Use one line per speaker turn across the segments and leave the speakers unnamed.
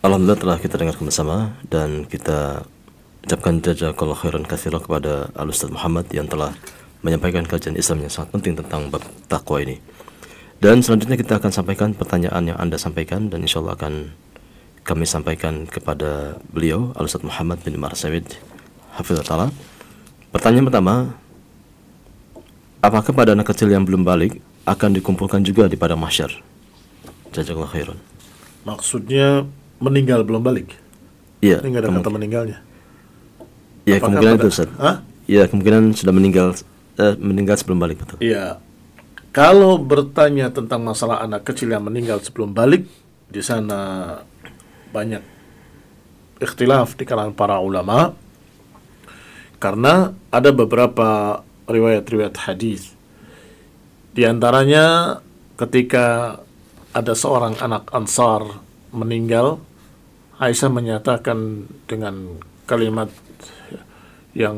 Alhamdulillah telah kita dengarkan bersama dan kita ucapkan jazakallahu khairan katsiran kepada Al-Ustaz Muhammad yang telah menyampaikan kajian Islam yang sangat penting tentang bab takwa ini. Dan selanjutnya kita akan sampaikan pertanyaan yang Anda sampaikan dan insyaallah akan kami sampaikan kepada beliau Al-Ustaz Muhammad bin Marsawid hafizahullah. Pertanyaan pertama, apakah pada anak kecil yang belum balik akan dikumpulkan juga di padang mahsyar? Jazakallahu khairan.
Maksudnya meninggal belum balik?
Iya.
Ini nggak ada kata meninggalnya.
Ya,
Apakah
kemungkinan itu Ustaz. Ya, kemungkinan sudah meninggal sebelum balik, betul.
Iya. Kalau bertanya tentang masalah anak kecil yang meninggal sebelum balik, di sana banyak ikhtilaf di kalangan para ulama karena ada beberapa riwayat-riwayat hadis. Di antaranya ketika ada seorang anak Ansar meninggal, Aisyah menyatakan dengan kalimat yang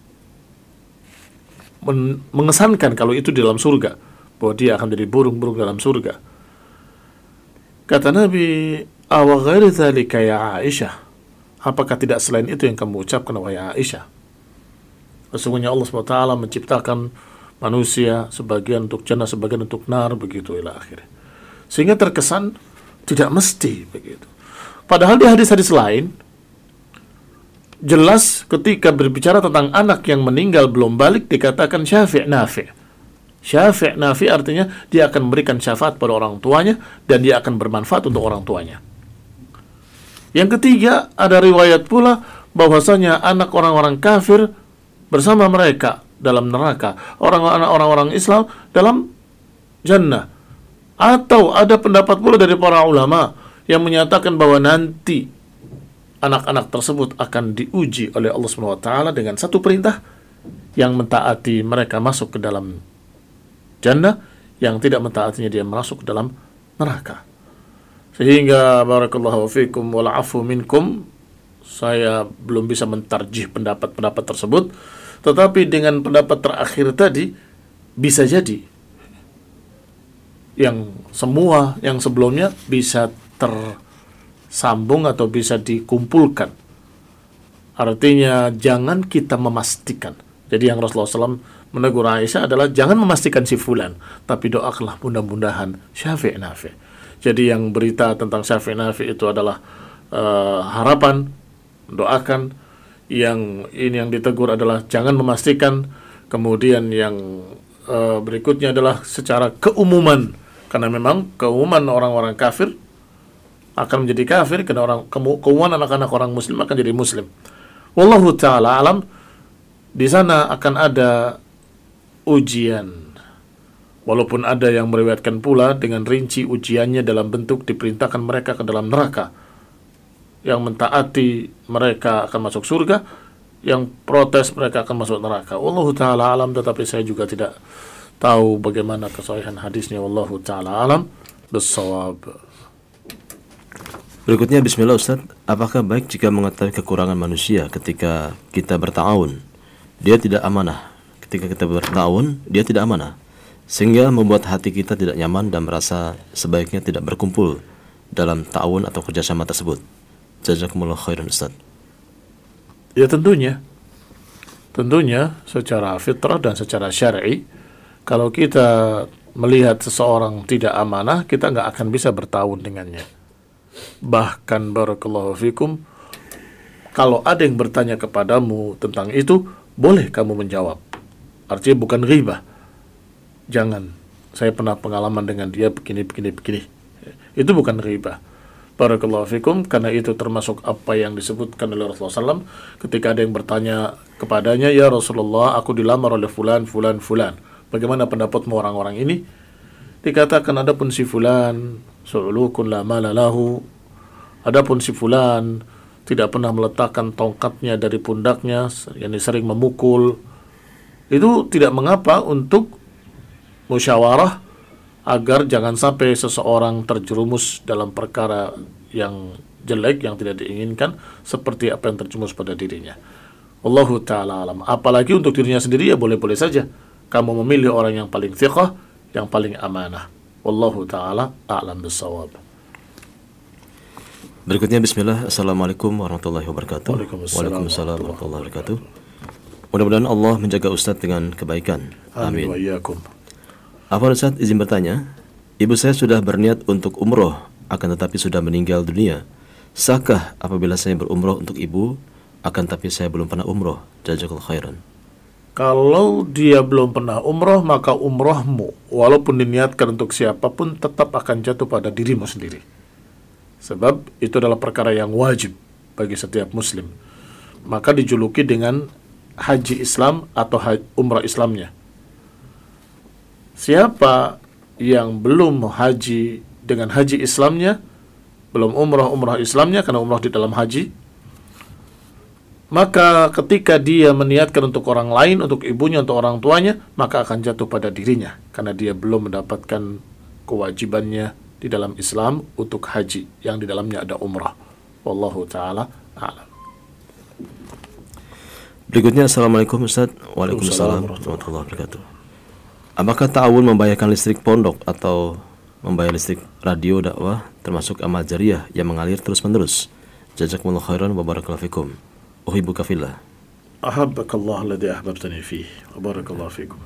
mengesankan kalau itu di dalam surga, bahwa dia akan jadi burung-burung dalam surga. Kata Nabi, "Awa ghairi dzalika ya Aisyah?" Apakah tidak selain itu yang kamu ucapkan wahai Aisyah? Sesungguhnya Allah SWT menciptakan manusia sebagian untuk jannah, sebagian untuk nar, begitu ila akhir. Sehingga terkesan tidak mesti begitu. Padahal di hadis-hadis lain jelas ketika berbicara tentang anak yang meninggal belum balik dikatakan syafi' nafi'. Syafi' nafi' artinya dia akan memberikan syafaat pada orang tuanya dan dia akan bermanfaat untuk orang tuanya. Yang ketiga, ada riwayat pula bahwasanya anak orang-orang kafir bersama mereka dalam neraka, orang-orang Islam dalam jannah. Atau ada pendapat pula dari para ulama yang menyatakan bahwa nanti anak-anak tersebut akan diuji oleh Allah SWT dengan satu perintah, yang mentaati mereka masuk ke dalam jannah, yang tidak mentaatinya dia masuk ke dalam neraka. Sehingga barakallahu fikum wal afu minkum, saya belum bisa mentarjih pendapat-pendapat tersebut, tetapi dengan pendapat terakhir tadi bisa jadi yang semua yang sebelumnya bisa tersambung atau bisa dikumpulkan. Artinya jangan kita memastikan. Jadi yang Rasulullah SAW menegur Aisyah adalah jangan memastikan si fulan, tapi doakanlah mudah-mudahan syafi' nafi'. Jadi yang berita tentang syafi' nafi' itu adalah harapan, doakan. Yang ini yang ditegur adalah jangan memastikan. Kemudian yang berikutnya adalah secara keumuman, karena memang keumuman orang-orang kafir akan menjadi kafir, karena keumuman anak-anak orang muslim akan jadi muslim. Wallahu ta'ala alam. Di sana akan ada ujian, walaupun ada yang meriwayatkan pula dengan rinci ujiannya dalam bentuk diperintahkan mereka ke dalam neraka. Yang mentaati mereka akan masuk surga, yang protes mereka akan masuk neraka. Wallahu ta'ala alam, tetapi saya juga tidak tahu bagaimana kesahihan hadisnya. Wallahu ta'ala alam bissawab.
Berikutnya, bismillah Ustaz, apakah baik jika mengetahui kekurangan manusia ketika kita berta'awun? Dia tidak amanah. Ketika kita berta'awun, dia tidak amanah, sehingga membuat hati kita tidak nyaman dan merasa sebaiknya tidak berkumpul dalam ta'awun atau kerjasama tersebut. Jazakumullah khairan Ustaz.
Ya tentunya secara fitrah dan secara syar'i, kalau kita melihat seseorang tidak amanah, kita nggak akan bisa berta'awun dengannya. Bahkan barakallahu fikum, kalau ada yang bertanya kepadamu tentang itu, boleh kamu menjawab. Artinya bukan ghibah. Jangan, saya pernah pengalaman dengan dia begini. Itu bukan ghibah. Barakallahu fikum, karena itu termasuk apa yang disebutkan oleh Rasulullah SAW ketika ada yang bertanya kepadanya, ya Rasulullah, aku dilamar oleh fulan. Bagaimana pendapatmu orang-orang ini? Dikatakan, adapun si fulan su'ulukun la mala lahu, adapun si fulan tidak pernah meletakkan tongkatnya dari pundaknya, yang sering memukul. Itu tidak mengapa untuk musyawarah agar jangan sampai seseorang terjerumus dalam perkara yang jelek, yang tidak diinginkan, seperti apa yang terjerumus pada dirinya. Wallahu ta'ala alam. Apalagi untuk dirinya sendiri, ya boleh-boleh saja kamu memilih orang yang paling thiqah, yang paling amanah. Wallahu ta'ala a'lam bissawab.
Berikutnya bismillah. Assalamualaikum warahmatullahi wabarakatuh.
Waalaikumsalam
warahmatullahi wabarakatuh. Mudah-mudahan Allah menjaga Ustadz dengan kebaikan.
Amin
Amin.
wa iyyakum.
Apa Ustadz izin bertanya? Ibu saya sudah berniat untuk umroh, akan tetapi sudah meninggal dunia. Sahkah apabila saya berumroh untuk ibu, akan tapi saya belum pernah umroh? Jazakallahu khairan.
Kalau dia belum pernah umroh, maka umrohmu walaupun diniatkan untuk siapapun tetap akan jatuh pada dirimu sendiri. Sebab itu adalah perkara yang wajib bagi setiap muslim. Maka dijuluki dengan haji Islam atau umrah Islamnya. Siapa yang belum haji dengan haji Islamnya, belum umrah Islamnya karena umrah di dalam haji, maka ketika dia meniatkan untuk orang lain, untuk ibunya, untuk orang tuanya, maka akan jatuh pada dirinya karena dia belum mendapatkan kewajibannya di dalam Islam untuk haji yang di dalamnya ada umrah. Wallahu ta'ala a'lam.
Berikutnya, Assalamualaikum Ustaz. Waalaikumsalam warahmatullahi wabarakatuh. Apakah ta'awun membayarkan listrik pondok atau membayar listrik radio dakwah termasuk amal jariyah yang mengalir terus-menerus? Jazakumullahu khairan wa barakallahu fikum. Uhibbuka fillah.
Ahabbakallah alladhi ahbabtani fih wa barakallahu fikum.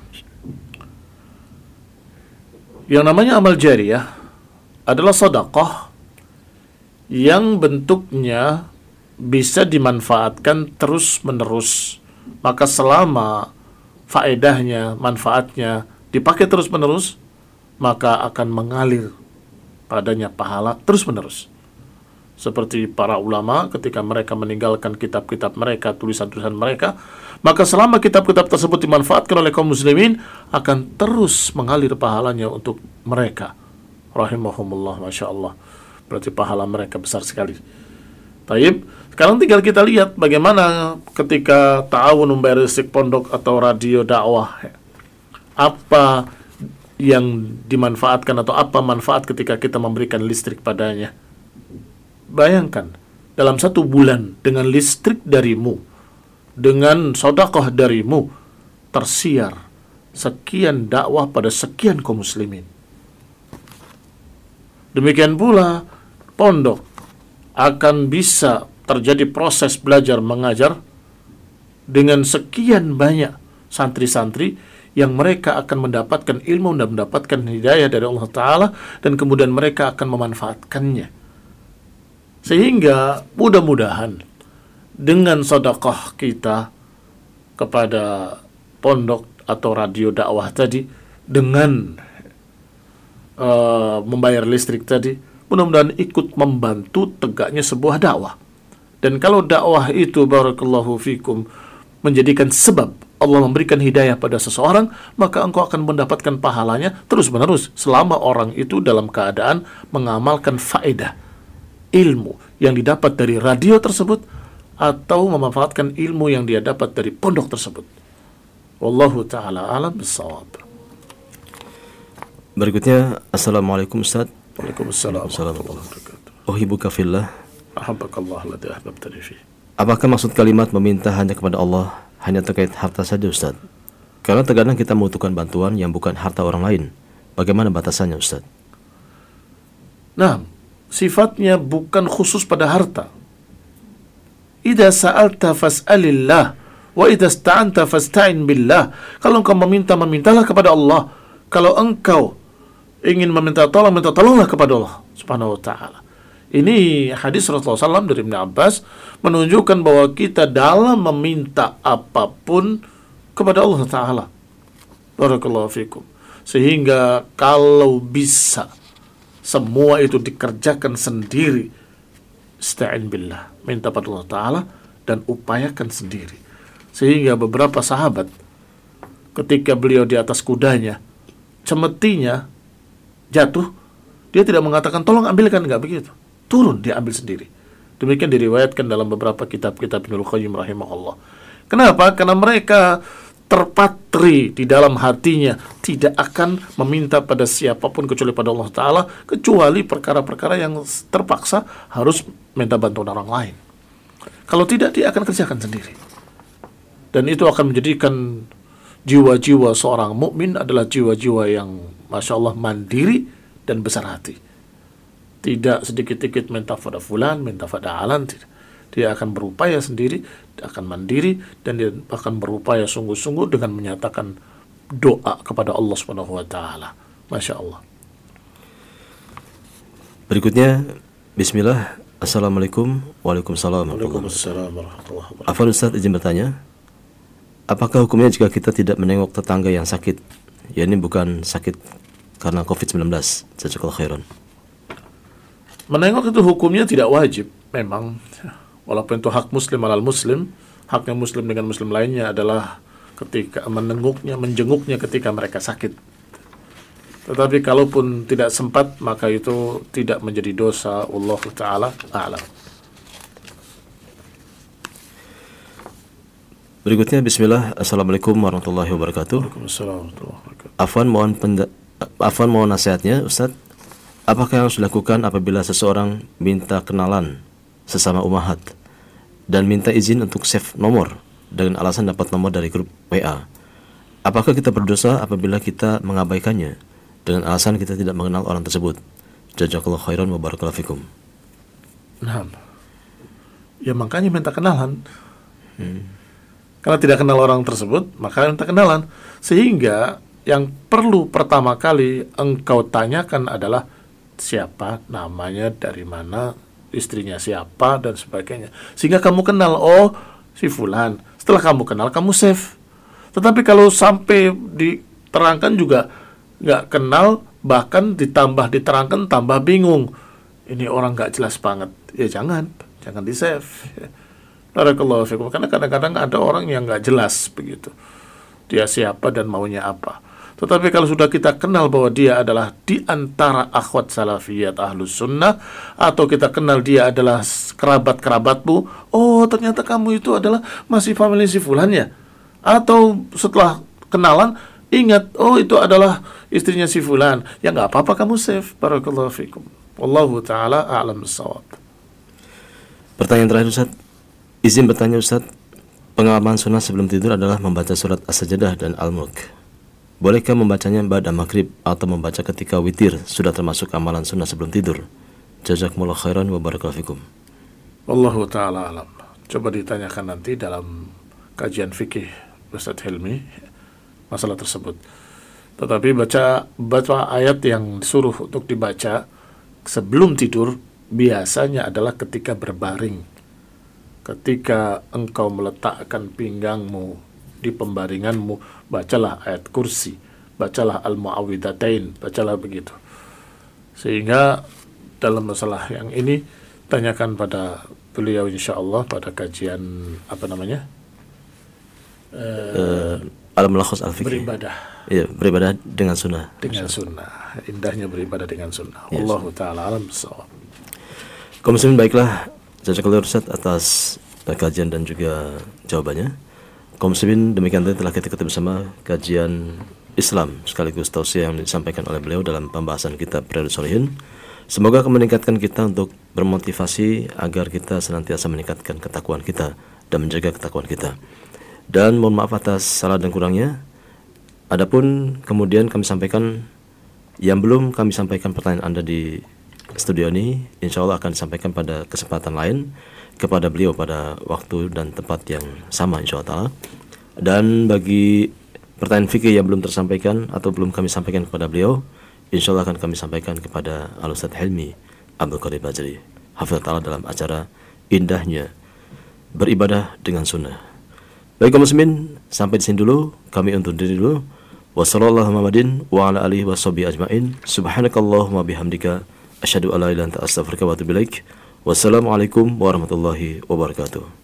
Yang namanya amal jariyah adalah sedekah yang bentuknya bisa dimanfaatkan terus-menerus. Maka selama faedahnya, manfaatnya dipakai terus-menerus, maka akan mengalir padanya pahala terus-menerus. Seperti para ulama ketika mereka meninggalkan kitab-kitab mereka, tulisan-tulisan mereka, maka selama kitab-kitab tersebut dimanfaatkan oleh kaum muslimin, akan terus mengalir pahalanya untuk mereka. Rahimahumullah, Masya Allah. Berarti pahala mereka besar sekali. Taib, sekarang tinggal kita lihat bagaimana ketika ta'awun membayar listrik pondok atau radio dakwah. Apa yang dimanfaatkan atau apa manfaat ketika kita memberikan listrik padanya. Bayangkan, dalam 1 bulan dengan listrik darimu, dengan sedekah darimu, tersiar sekian dakwah pada sekian kaum muslimin. Demikian pula pondok akan bisa terjadi proses belajar mengajar dengan sekian banyak santri-santri yang mereka akan mendapatkan ilmu dan mendapatkan hidayah dari Allah Ta'ala, dan kemudian mereka akan memanfaatkannya. Sehingga mudah-mudahan dengan sedekah kita kepada pondok atau radio dakwah tadi, dengan membayar listrik tadi, mudah-mudahan ikut membantu tegaknya sebuah dakwah. Dan kalau dakwah itu, barakallahu fikum, menjadikan sebab Allah memberikan hidayah pada seseorang, maka engkau akan mendapatkan pahalanya terus-menerus selama orang itu dalam keadaan mengamalkan faedah ilmu yang didapat dari radio tersebut atau memanfaatkan ilmu yang dia dapat dari pondok tersebut. Wallahu ta'ala alam bissawab.
Berikutnya, Assalamualaikum Ustaz.
Waalaikumsalam warahmatullahi wabarakatuh.
Uhibbuka fillah.
Ahabbakallah alladhi ahbabtani fih.
Apakah maksud kalimat meminta hanya kepada Allah hanya terkait harta saja Ustaz? Karena terkadang kita membutuhkan bantuan yang bukan harta orang lain. Bagaimana batasannya Ustaz?
Nah, sifatnya bukan khusus pada harta. Idza sa'alta fas'alillah wa idza ista'anta fasta'in billah. Kalau engkau meminta, mintalah kepada Allah. Kalau engkau ingin meminta tolong, minta tolonglah kepada Allah Subhanahu wa ta'ala. Ini hadis Rasulullah SAW dari Ibn Abbas menunjukkan bahwa kita dalam meminta apapun kepada Allah Ta'ala. Barakallahu fikum. Sehingga kalau bisa semua itu dikerjakan sendiri, ista'in billah, minta pada Allah Ta'ala dan upayakan sendiri. Sehingga beberapa sahabat ketika beliau di atas kudanya, cemetinya jatuh, dia tidak mengatakan tolong ambilkan, enggak begitu. Turun, dia ambil sendiri. Demikian diriwayatkan dalam beberapa kitab-kitab Ibnul Qayyim rahimahullah. Kenapa? Karena mereka terpatri di dalam hatinya, tidak akan meminta pada siapapun kecuali pada Allah Ta'ala, kecuali perkara-perkara yang terpaksa harus minta bantuan orang lain. Kalau tidak, dia akan kerjakan sendiri. Dan itu akan menjadikan jiwa-jiwa seorang mukmin adalah jiwa-jiwa yang Masya Allah mandiri dan besar hati. Tidak sedikit-sedikit minta pada fulan, minta pada alan, tidak. Dia akan berupaya sendiri, dia akan mandiri, dan dia akan berupaya sungguh-sungguh dengan menyatakan doa kepada Allah Subhanahu wa taala. Masya Allah.
Berikutnya, bismillah. Assalamualaikum. Waalaikumsalam.
Waalaikumsalam warahmatullahi wabarakatuh.
Afwan Ustaz, izin bertanya, apakah hukumnya jika kita tidak menengok tetangga yang sakit? Ya, ini bukan sakit karena COVID-19. Jazakallahu khairan.
Menengok itu hukumnya tidak wajib, memang. Walaupun itu hak muslim alal muslim, haknya muslim dengan muslim lainnya adalah ketika menengoknya, menjenguknya ketika mereka sakit. Tetapi kalaupun tidak sempat, maka itu tidak menjadi dosa. Wallahu ta'ala a'lam.
Berikutnya, bismillah. Assalamualaikum warahmatullahi wabarakatuh.
Waalaikumsalam warahmatullahi wabarakatuh.
Afwan mohon nasihatnya, Ustaz. Apakah yang harus dilakukan apabila seseorang minta kenalan sesama umahat dan minta izin untuk save nomor dengan alasan dapat nomor dari grup WA? Apakah kita berdosa apabila kita mengabaikannya dengan alasan kita tidak mengenal orang tersebut? Jazakallahu khairan wa barakallahu fikum.
Nah, ya makanya minta kenalan. Karena tidak kenal orang tersebut, maka minta kenalan. Sehingga yang perlu pertama kali engkau tanyakan adalah siapa namanya, dari mana, istrinya siapa, dan sebagainya. Sehingga kamu kenal, oh si fulan. Setelah kamu kenal, kamu save. Tetapi kalau sampai diterangkan juga nggak kenal, bahkan ditambah diterangkan tambah bingung. Ini orang nggak jelas banget. Ya jangan di save. Barakallahu fikum. Karena kadang-kadang ada orang yang nggak jelas begitu. Dia siapa dan maunya apa. Tetapi kalau sudah kita kenal bahwa dia adalah di antara akhwat salafiyat ahlus sunnah, atau kita kenal dia adalah kerabat-kerabatmu, oh ternyata kamu itu adalah masih family si fulan ya. Atau setelah kenalan, ingat, oh itu adalah istrinya si fulan. Ya nggak apa-apa kamu save. Barakallahu fikum. Wallahu ta'ala a'lam bissawab.
Pertanyaan terakhir, Ustaz. Izin bertanya, Ustaz. Pengalaman sunnah sebelum tidur adalah membaca surat As-Sajdah dan Al-Mulk. Bolehkah membacanya ba'da maghrib atau membaca ketika witir sudah termasuk amalan sunnah sebelum tidur? Jazakumullah khairan wa barakallahu fikum.
Wallahu ta'ala alam. Coba ditanyakan nanti dalam kajian fikih Ustaz Hilmi masalah tersebut. Tetapi baca ayat yang disuruh untuk dibaca sebelum tidur biasanya adalah ketika berbaring. Ketika engkau meletakkan pinggangmu di pembaringanmu, bacalah ayat kursi, bacalah al-mu'awwidhatain, bacalah begitu. Sehingga dalam masalah yang ini tanyakan pada beliau insyaallah pada kajian
Al-Mulakhas Al-Fiqhi.
Beribadah.
Iya, beribadah dengan sunnah.
Dengan sunnah. Indahnya beribadah dengan sunnah. Wallahu ta'ala alam bissawab.
Kaum muslimin, baiklah, jazakallahu Ustaz atas kajian dan juga jawabannya. Kaum muslimin, demikian tadi telah kita ketemu bersama kajian Islam sekaligus tausiah yang disampaikan oleh beliau dalam pembahasan kitab Riyadhus Shalihin. Semoga akan meningkatkan kita untuk bermotivasi agar kita senantiasa meningkatkan ketakwaan kita dan menjaga ketakwaan kita. Dan mohon maaf atas salah dan kurangnya. Adapun kemudian kami sampaikan yang belum kami sampaikan pertanyaan Anda di studio ini, insya Allah akan disampaikan pada kesempatan lain kepada beliau pada waktu dan tempat yang sama insya Allah. Dan bagi pertanyaan fikih yang belum tersampaikan atau belum kami sampaikan kepada beliau, insya Allah akan kami sampaikan kepada Al-Ustaz Hilmi Abdul Qadir Bajri hafizah ta'ala dalam acara Indahnya Beribadah dengan Sunnah. Baik kaum muslimin, sampai di sini dulu kami undur diri dulu. Wassalamualaikum warahmatullahi wabarakatuh. Subhanakallahumma bihamdika asyhadu an la ilaha illa anta astaghfiruka wa atubu ilaik. Wassalamualaikum warahmatullahi wabarakatuh.